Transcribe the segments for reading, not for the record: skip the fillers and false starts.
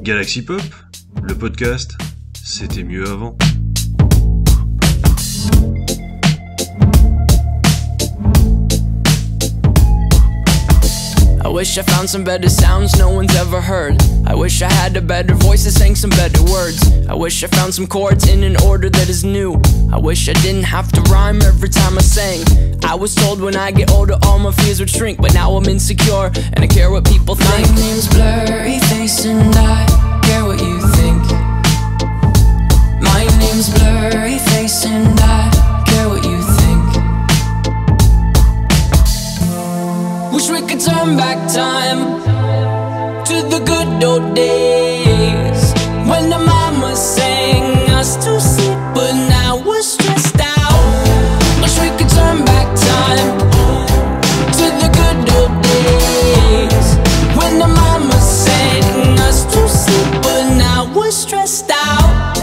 Galaxy Pop, le podcast, c'était mieux avant. I wish I found some better sounds no one's ever heard. I wish I had a better voice that sang some better words. I wish I found some chords in an order that is new. I wish I didn't have to rhyme every time I sang. I was told when I get older all my fears would shrink, but now I'm insecure and I care what people think. My name's Blurryface and I care what you think. My name's Blurryface and I care what you think. Wish we could turn back time to the good old days when the mama sang us to sleep, but now we're stressed out. Wish we could turn back time to the good old days when the mama sang us to sleep, but now we're stressed out.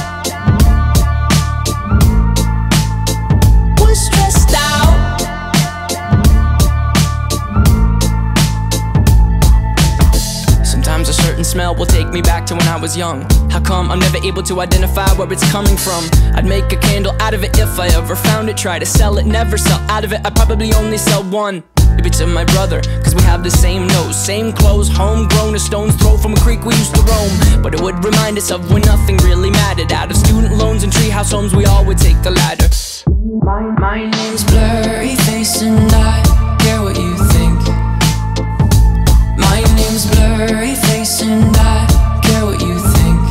We're stressed out. Sometimes a certain smell will take me back to when I was young. How come I'm never able to identify where it's coming from? I'd make a candle out of it if I ever found it. Try to sell it, never sell out of it. I'd probably only sell one. Maybe to my brother, cause we have the same nose, same clothes, homegrown, a stone's throw from a creek we used to roam. But it would remind us of when nothing really mattered. Out of student loans and treehouse homes, we all would take the ladder. My name's Blurryface and I care what you think. My name's Blurryface and I care what you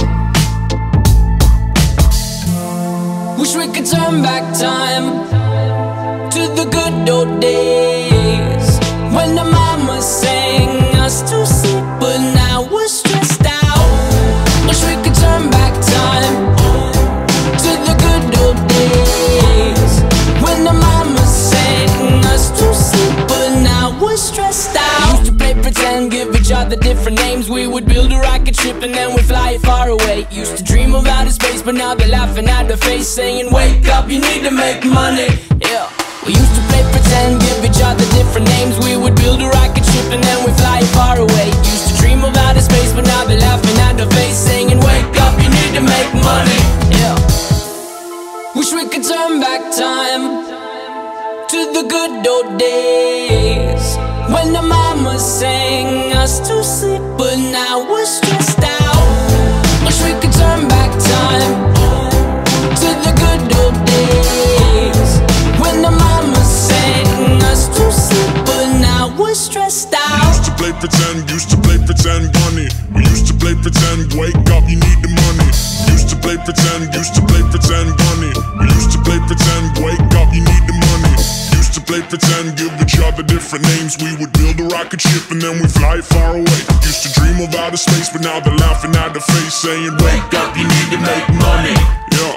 think. Wish we could turn back time to the good old days when the mama sang us to sleep, but now we're stressed out. Wish we could turn back time to the good old days when the mama sang us to sleep, but now we're stressed out. Used to play pretend, give each other different names. We would build a rocket ship and then we'd fly it far away. Used to dream of outer space, but now they're laughing at the face, saying wake up, you need to make money. Yeah. We used to play pretend, give each other different names. We would build a rocket ship and then we'd fly it far away. Used to dream of outer space, but now they're laughing at the face, saying wake up, you need to make money. Yeah. Wish we could turn back time to the good old days when the mama sang us to sleep, but now we're stressed out. Wish we could turn back time to the good old days when the mama sang us to sleep, but now we're stressed out. Used to play pretend bunny. We used to play pretend, wake up, you need the money. Used to play pretend bunny. We used to play pretend, wake up, you need the money. Used to play pretend, give each other different names. We would build a rocket ship and then we fly it far away. Used to dream of outer space, but now they're laughing at the face, saying wake up, you need to make money. Yeah.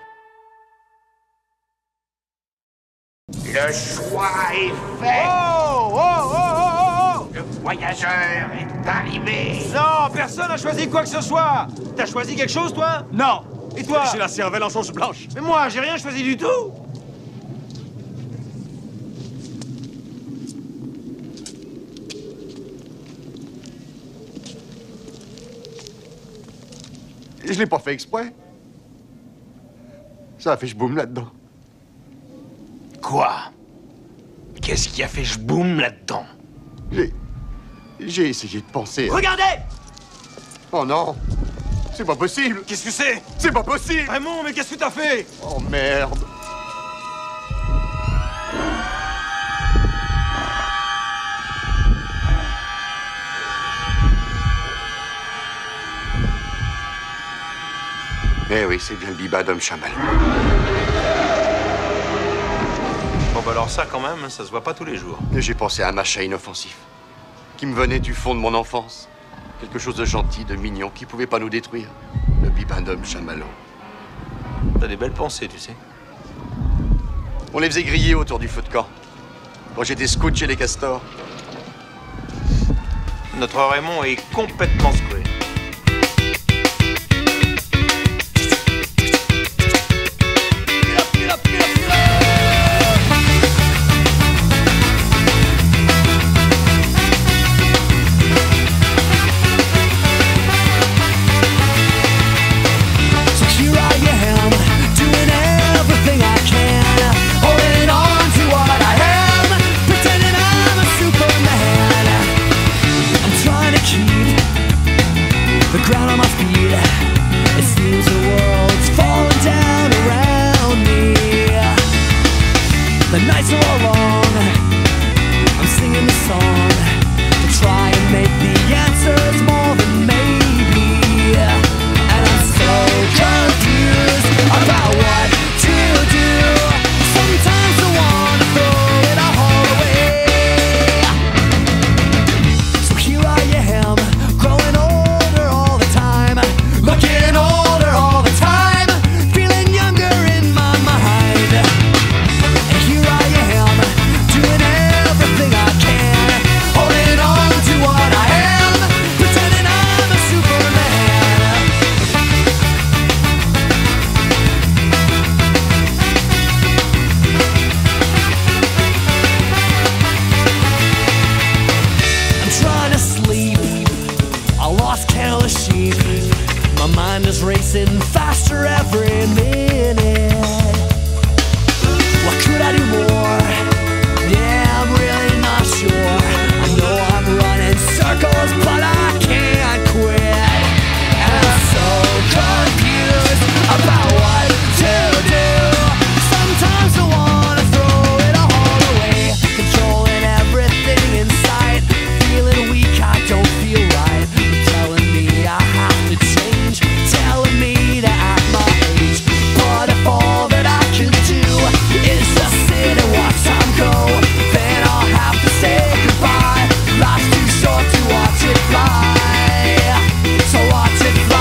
Le choix est fait. Oh, oh, oh, oh, oh. Le voyageur est arrivé. Non, personne n'a choisi quoi que ce soit. T'as choisi quelque chose, toi? Non. Et toi? J'ai la cervelle en sauce blanche. Mais moi, j'ai rien choisi du tout. Je l'ai pas fait exprès. Ça a fait boum là-dedans. Quoi? Qu'est-ce qui a fait j'boum là-dedans? J'ai essayé de penser. Regardez! Oh non! C'est pas possible! Qu'est-ce que c'est? C'est pas possible! Raymond, mais qu'est-ce que t'as fait? Oh merde! Eh oui, c'est bien le bibadum chamal. Bon bah alors ça quand même, ça se voit pas tous les jours. J'ai pensé à un machin inoffensif, qui me venait du fond de mon enfance. Quelque chose de gentil, de mignon, qui pouvait pas nous détruire. Le bibadum chamallow. T'as des belles pensées, tu sais. On les faisait griller autour du feu de camp. Quand j'étais scout chez les castors. Notre Raymond est complètement secoué. ground on my feet. It seems the world's falling down around me. The nights are all long. I'm singing the song to try and make the answers more than maybe. And I'm so confused about what to do. Sometimes I wanna throw it all away. So here I am, growing older all the time, looking older all the time, feeling younger in my mind. And here I am, doing everything I can, holding on to what I am, pretending I'm a Superman. I'm trying to sleep, I lost count of sheep. My mind is racing faster every minute. What could I do more? Yeah, I'm really not sure. I know I'm running circles, but I can't quit. And I'm so confused about what to do. Sometimes I wanna throw it all away, controlling everything in sight, feeling weak, I don't feel right. You're telling me I have to change, telling me to act my age. But if all that I can do is just sit and watch time go, then I'll have to say goodbye. Life's too short to watch it fly, so watch it fly.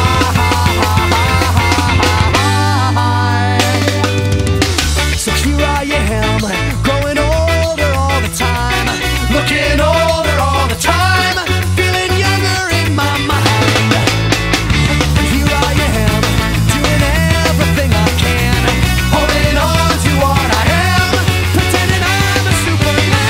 So here I am, growing older all the time, looking older all the time, feeling younger in my mind. And here I am, doing everything I can, holding on to what I am, pretending I'm a Superman.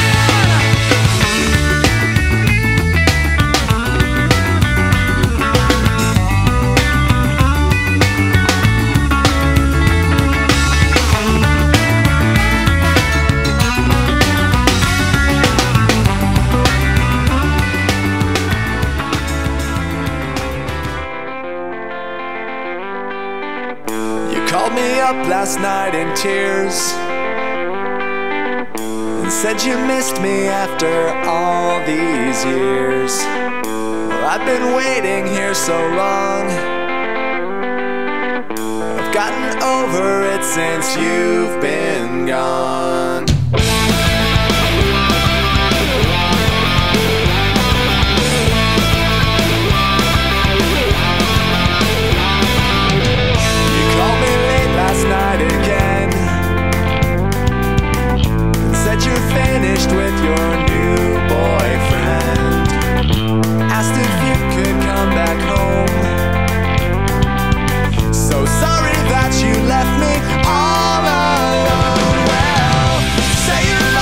You called me up last night in tears and said you missed me after all these years. Well, I've been waiting here so long, I've gotten over it since you've been gone. You called me late last night again and said you're finished with your new boyfriend. Asked if you could come back home. So sorry that you left me all alone. Well, say you're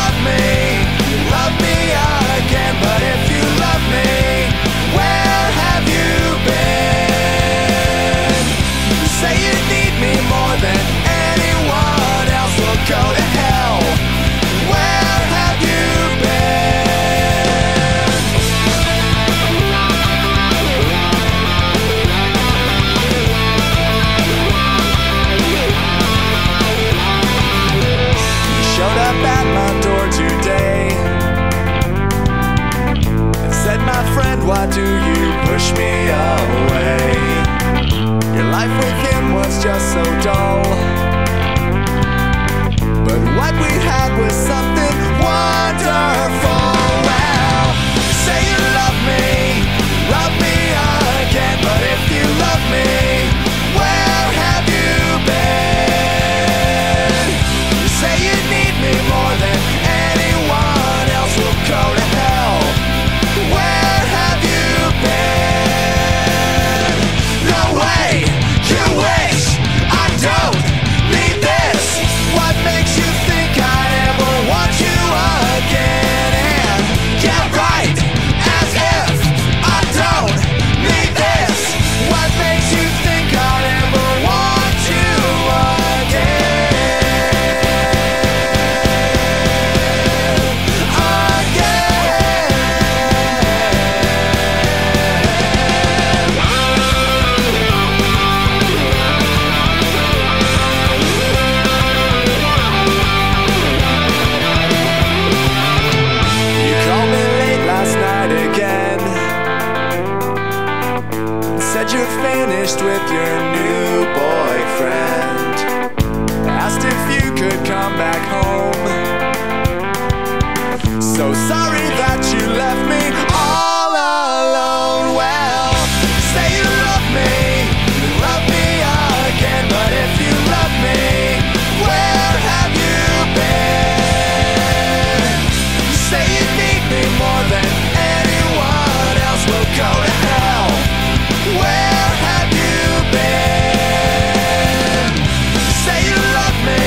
said you finished with your new boyfriend. Asked if you could come back home. So sorry that you left me all alone. Well, say you love me again. But if you love me, where have you been? You say you need me more than anyone else. Will go to hell. Where have you been? You say you love me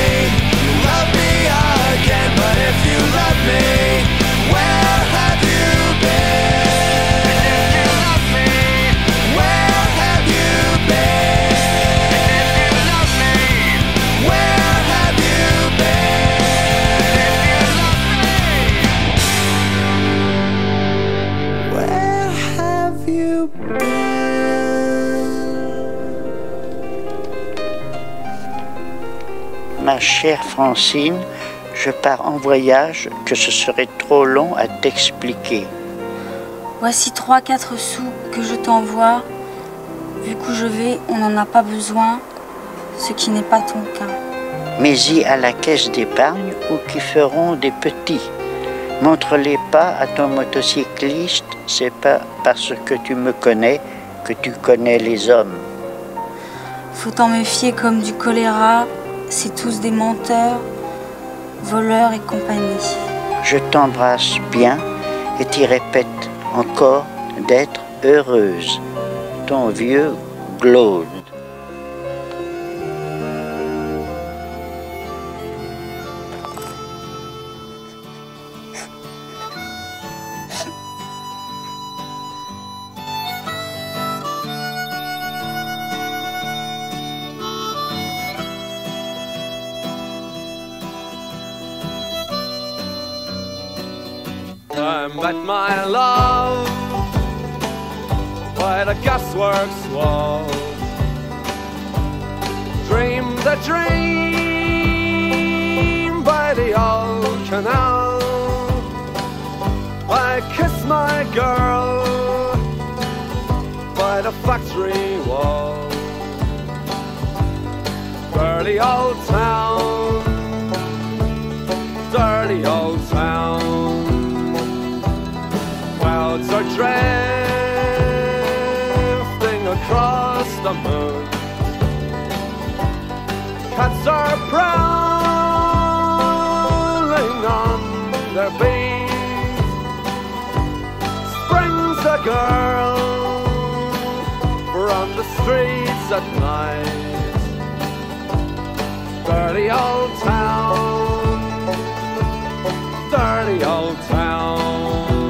again. But if you love me, where have you been? If you love me, where have you been? If you love me, where have you been? Where have you been? Ma chère Francine, je pars en voyage que ce serait trop long à t'expliquer. Voici 3-4 sous que je t'envoie. Vu qu'où je vais, on n'en a pas besoin, ce qui n'est pas ton cas. Mets-y à la caisse d'épargne ou qui feront des petits. Montre-les pas à ton motocycliste, c'est pas parce que tu me connais que tu connais les hommes. Faut t'en méfier comme du choléra, c'est tous des menteurs, voleurs et compagnie. Je t'embrasse bien et t'y répète encore d'être heureuse. Ton vieux Claude. I met my love by the gasworks wall. Dreamed a dream by the old canal. I kissed my girl by the factory wall. Dirty old town, dirty old town. Clouds are drifting across the moon. Cats are prowling on their beat. Springs a girl from the streets at night. Dirty old town, dirty old town.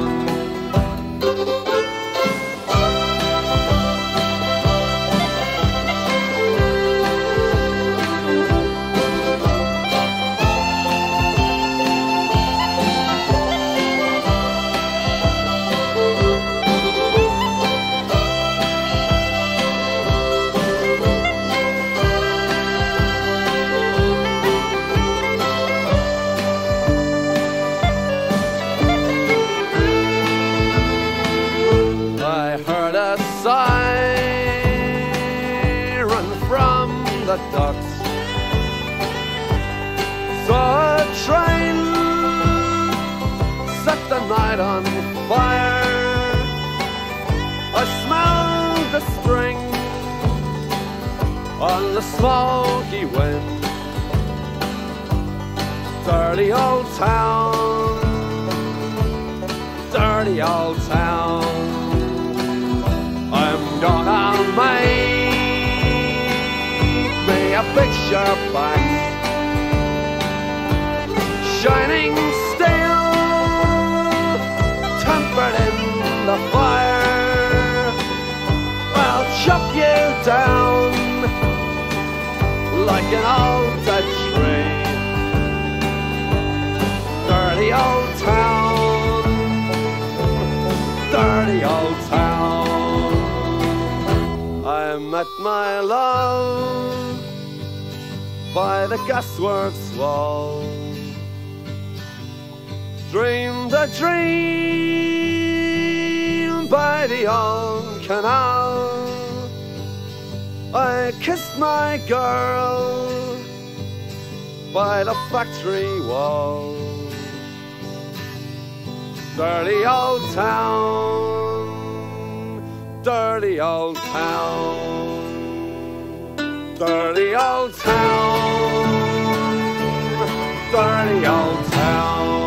Siren from the docks. Saw a train set the night on fire. I smelled the spring on the smoky wind. Dirty old town, dirty old town. I'm gonna make me a picture box, shining steel, tempered in the fire. I'll chop you down like an old dead tree. Dirty old town, dirty old town. I met my love by the gasworks wall. Dreamed a dream by the old canal. I kissed my girl by the factory wall. Dirty old town, dirty old town, dirty old town, dirty old town.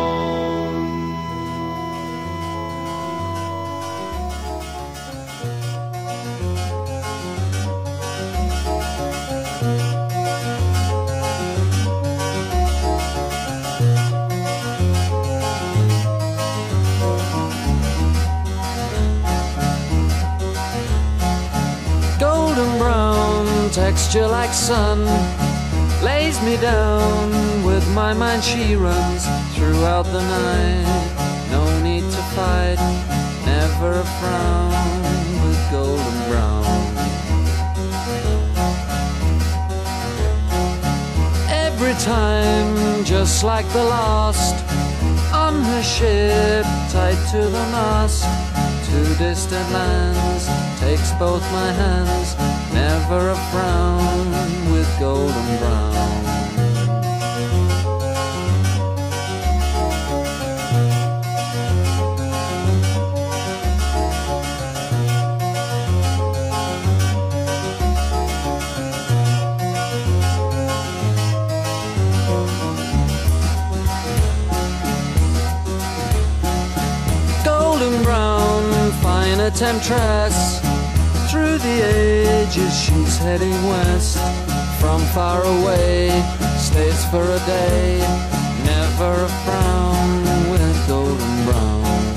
Golden brown, texture like sun, lays me down. With my mind she runs throughout the night. No need to fight, never a frown with golden brown. Every time, just like the last, on her ship, tied to the mast, to distant lands, takes both my hands, never a frown with golden brown. Golden brown, fine a temptress. Through the ages she's heading west. From far away, stays for a day. Never a frown with golden brown.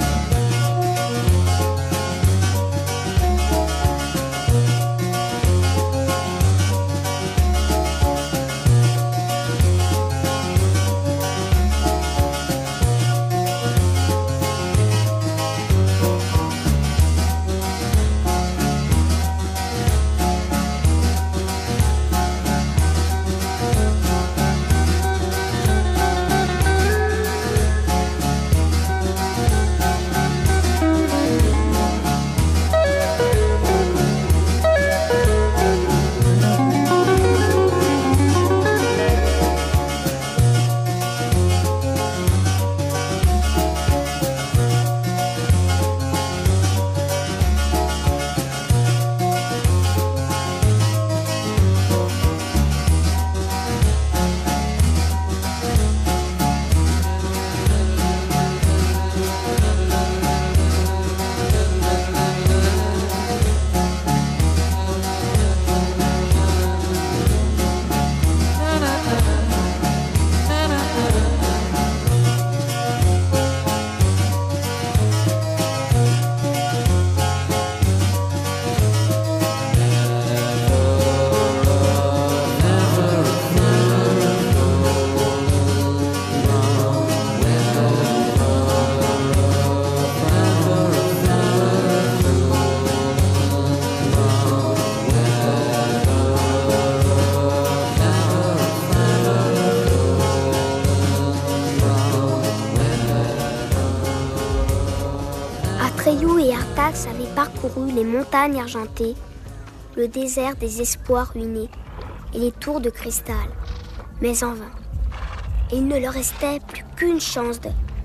Atreyu et Artax avaient parcouru les montagnes argentées, le désert des espoirs ruinés et les tours de cristal, mais en vain. Et il ne leur restait plus qu'une chance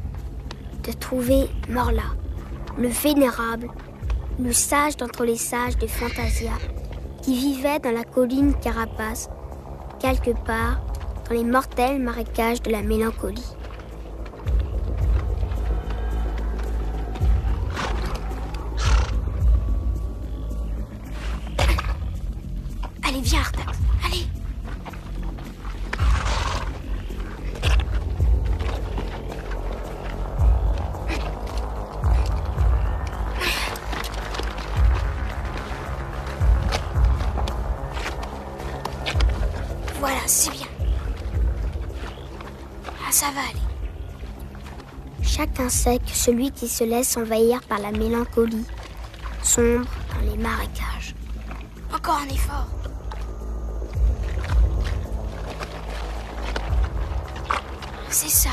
de trouver Morla, le vénérable, le sage d'entre les sages de Fantasia, qui vivait dans la colline Carapace, quelque part dans les mortels marécages de la mélancolie. Allez, viens, Artax, allez. Voilà, c'est bien. Ah, ça va aller. Chacun sait que celui qui se laisse envahir par la mélancolie sombre dans les marécages. Encore un effort. C'est ça.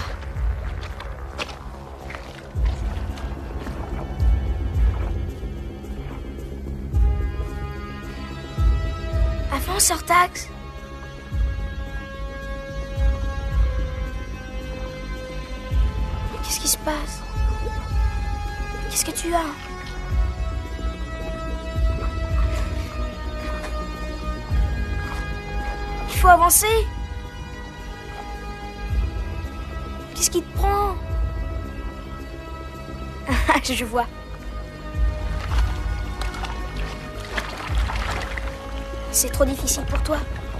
Avance, Artax. Qu'est-ce qui se passe? Qu'est-ce que tu as? Il faut avancer. Qu'est-ce qui te prend? Je vois. C'est trop difficile pour toi.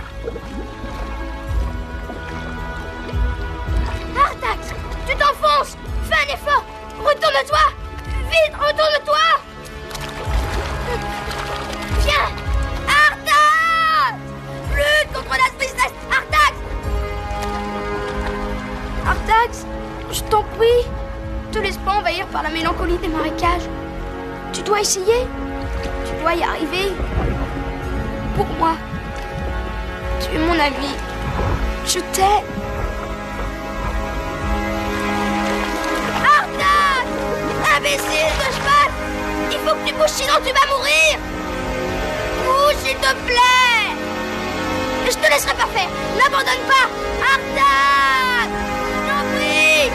Artax, tu t'enfonces. Fais un effort. Retourne-toi. Vite, retourne-toi. Viens. Artax, lutte contre la tristesse. Artax. Artax, je t'en prie. Ne te laisse pas envahir par la mélancolie des marécages. Tu dois essayer. Tu dois y arriver. Pour moi. Tu es mon ami. Je t'aime. Artax! Imbécile de cheval! Il faut que tu bouges, sinon tu vas mourir! Bouge, s'il te plaît! Je te laisserai pas faire! N'abandonne pas! Artax! Je t'en prie!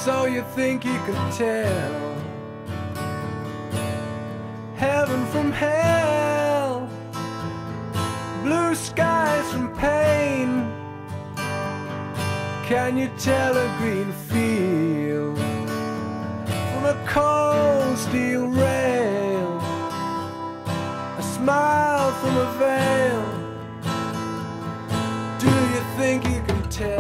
So you think you can tell heaven from hell, blue skies from pain. Can you tell a green field from a cold steel rail, a smile from a veil? Do you think you can tell?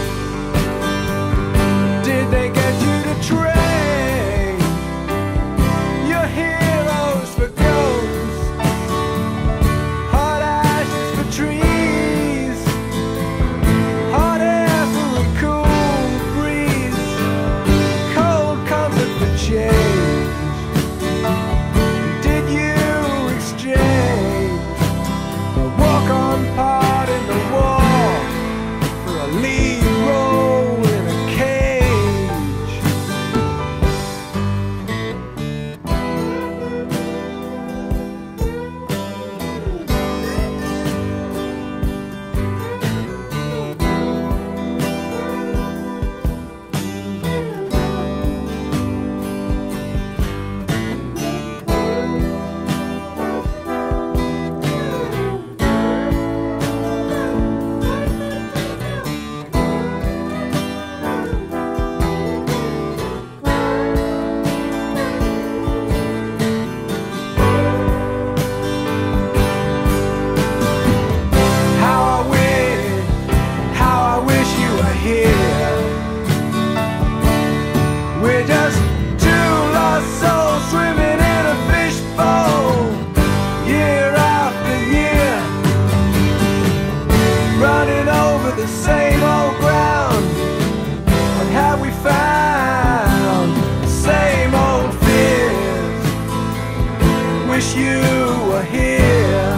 Did they get you to train your heroes for ghosts, hot ashes for trees, hot air for a cool breeze, cold comfort for change? Did you exchange a walk-on part in the war for a lead role in a cage? How I wish you were here. We're just two lost souls swimming in a fishbowl, year after year, running over the same old ground. What have we found? Same old fears. Wish you were here.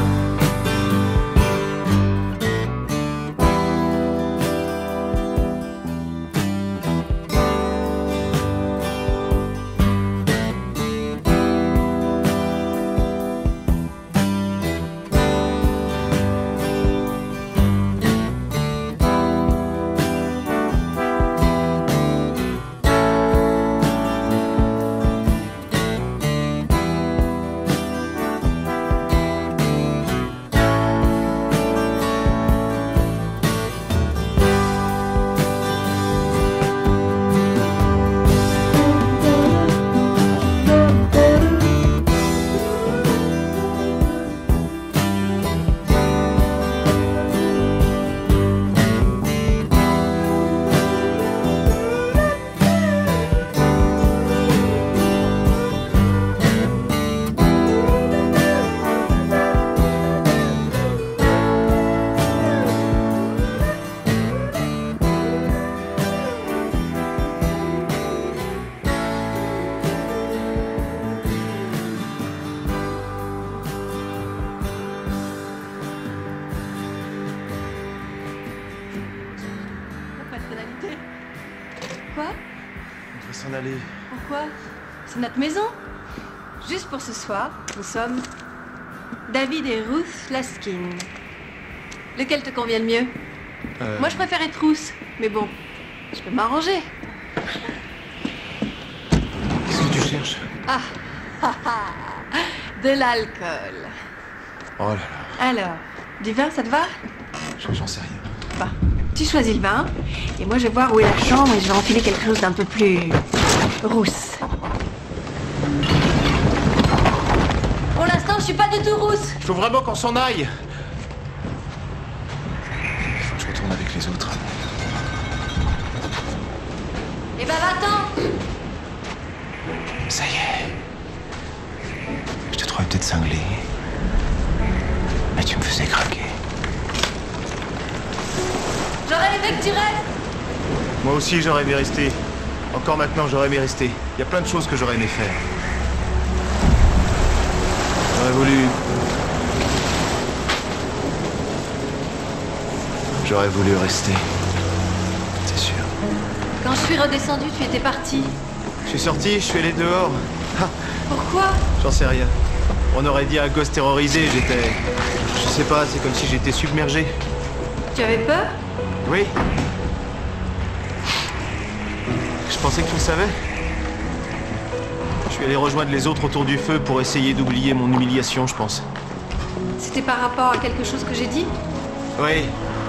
Quoi? On devrait s'en aller. Pourquoi? C'est notre maison. Juste pour ce soir, nous sommes David et Ruth Laskin. Lequel te convient le mieux? Moi, je préfère être Ruth, mais bon, je peux m'arranger. Qu'est-ce que tu cherches? De l'alcool. Oh là là. Alors, du vin, ça te va? J'en sais rien. Bah, tu choisis le vin, et moi je vais voir où est la chambre et je vais enfiler quelque chose d'un peu plus rousse. Pour l'instant, je suis pas du tout rousse. Il faut vraiment qu'on s'en aille. Il faut que je retourne avec les autres. Eh ben, va-t'en. Ça y est. Je te trouvais peut-être cinglé. Mais tu me faisais craquer. J'aurais aimé que tu restes. Moi aussi, j'aurais aimé rester. Encore maintenant, j'aurais aimé rester. Il y a plein de choses que j'aurais aimé faire. J'aurais voulu rester. C'est sûr. Quand je suis redescendue, tu étais parti. Je suis sorti, je suis allé dehors. Pourquoi? J'en sais rien. On aurait dit un gosse terrorisé, j'étais... Je sais pas, c'est comme si j'étais submergé. Tu avais peur? Oui. Je pensais que tu le savais. Je suis allé rejoindre les autres autour du feu pour essayer d'oublier mon humiliation, je pense. C'était par rapport à quelque chose que j'ai dit? Oui.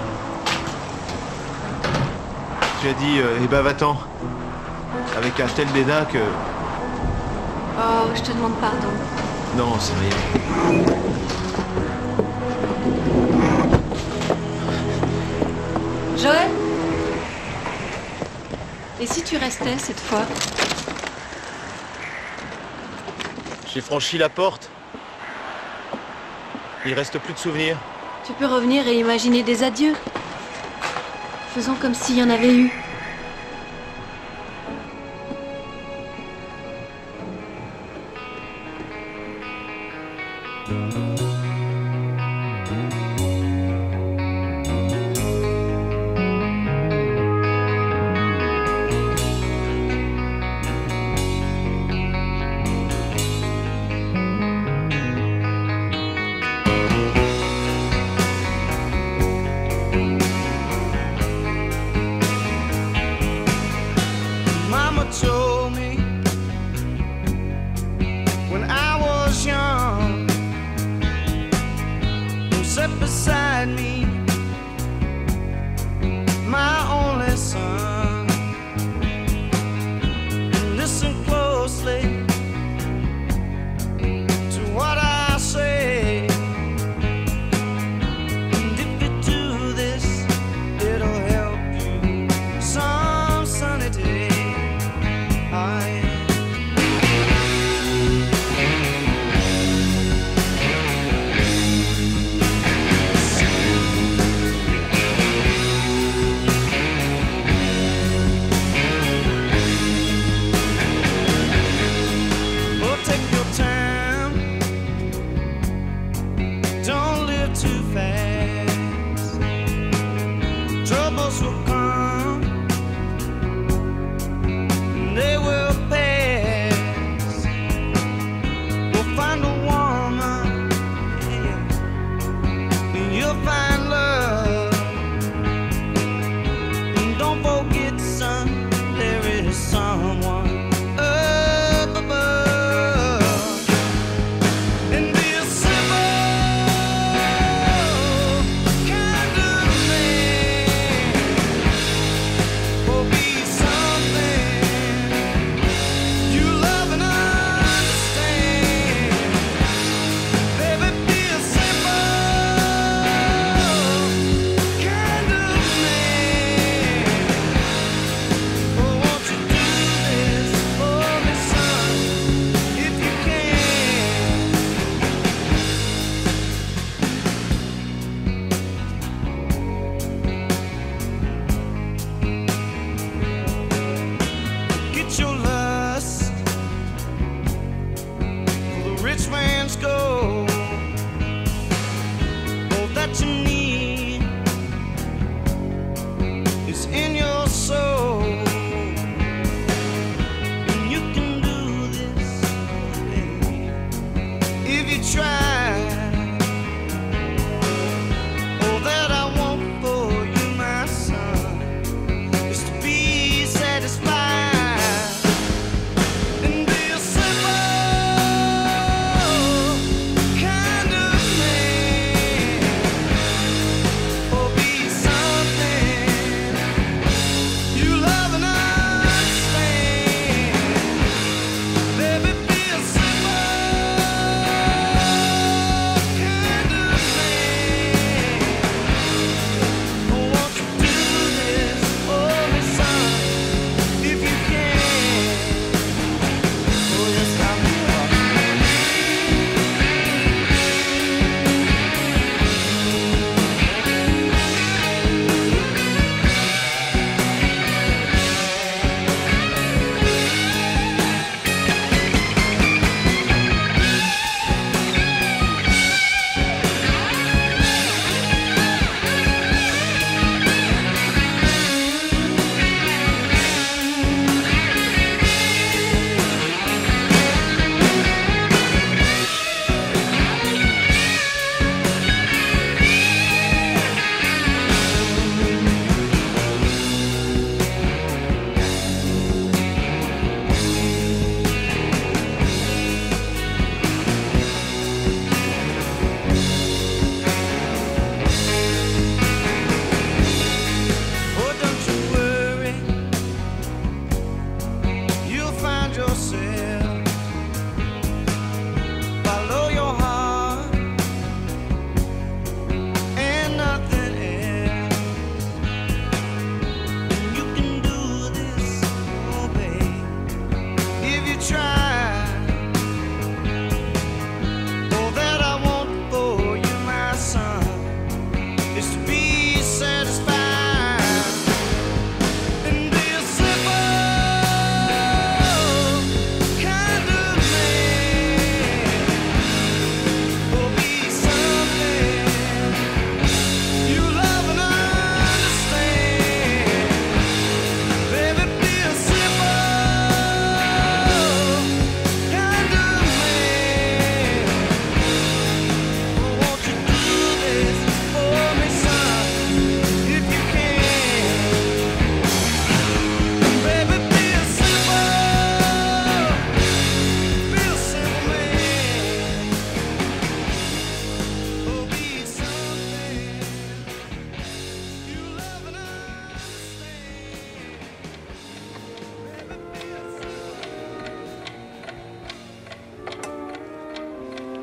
Tu as dit, eh ben va-t'en. Avec un tel dédain que... Oh, je te demande pardon. Non, c'est rien. Joël? Et si tu restais cette fois? J'ai franchi la porte. Il reste plus de souvenirs. Tu peux revenir et imaginer des adieux. Faisons comme s'il y en avait eu. Mama told me when I was young, who sat beside me, my only son. Listen closely to what I say. And if you do this, it'll help you some sunny day. Well, take your time. Don't live too fast. Troubles will come. They will pass. We'll find a woman, yeah, and you'll find love. And don't forget, son, there is someone up above. And be a simple kind of man.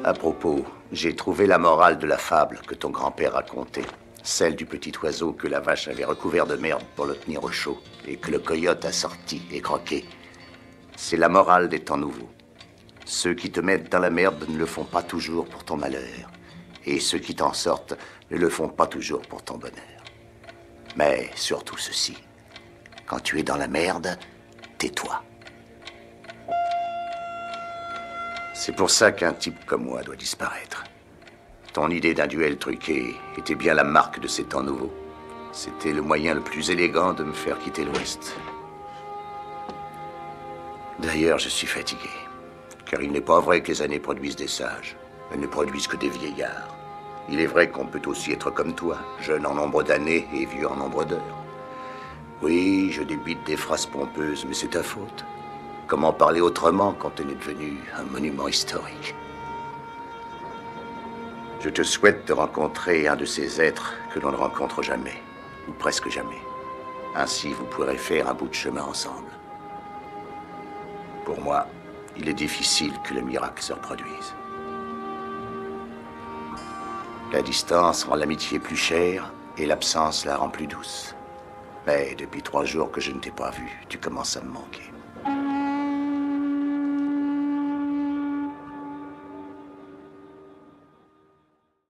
À propos, j'ai trouvé la morale de la fable que ton grand-père racontait. Celle du petit oiseau que la vache avait recouvert de merde pour le tenir au chaud et que le coyote a sorti et croqué. C'est la morale des temps nouveaux. Ceux qui te mettent dans la merde ne le font pas toujours pour ton malheur. Et ceux qui t'en sortent ne le font pas toujours pour ton bonheur. Mais surtout ceci. Quand tu es dans la merde, tais-toi. C'est pour ça qu'un type comme moi doit disparaître. Ton idée d'un duel truqué était bien la marque de ces temps nouveaux. C'était le moyen le plus élégant de me faire quitter l'Ouest. D'ailleurs, je suis fatigué. Car il n'est pas vrai que les années produisent des sages. Elles ne produisent que des vieillards. Il est vrai qu'on peut aussi être comme toi, jeune en nombre d'années et vieux en nombre d'heures. Oui, je débite des phrases pompeuses, mais c'est ta faute. Comment parler autrement quand on est devenu un monument historique? Je te souhaite de rencontrer un de ces êtres que l'on ne rencontre jamais, ou presque jamais. Ainsi, vous pourrez faire un bout de chemin ensemble. Pour moi, il est difficile que le miracle se reproduise. La distance rend l'amitié plus chère et l'absence la rend plus douce. Mais depuis 3 jours que je ne t'ai pas vu, tu commences à me manquer.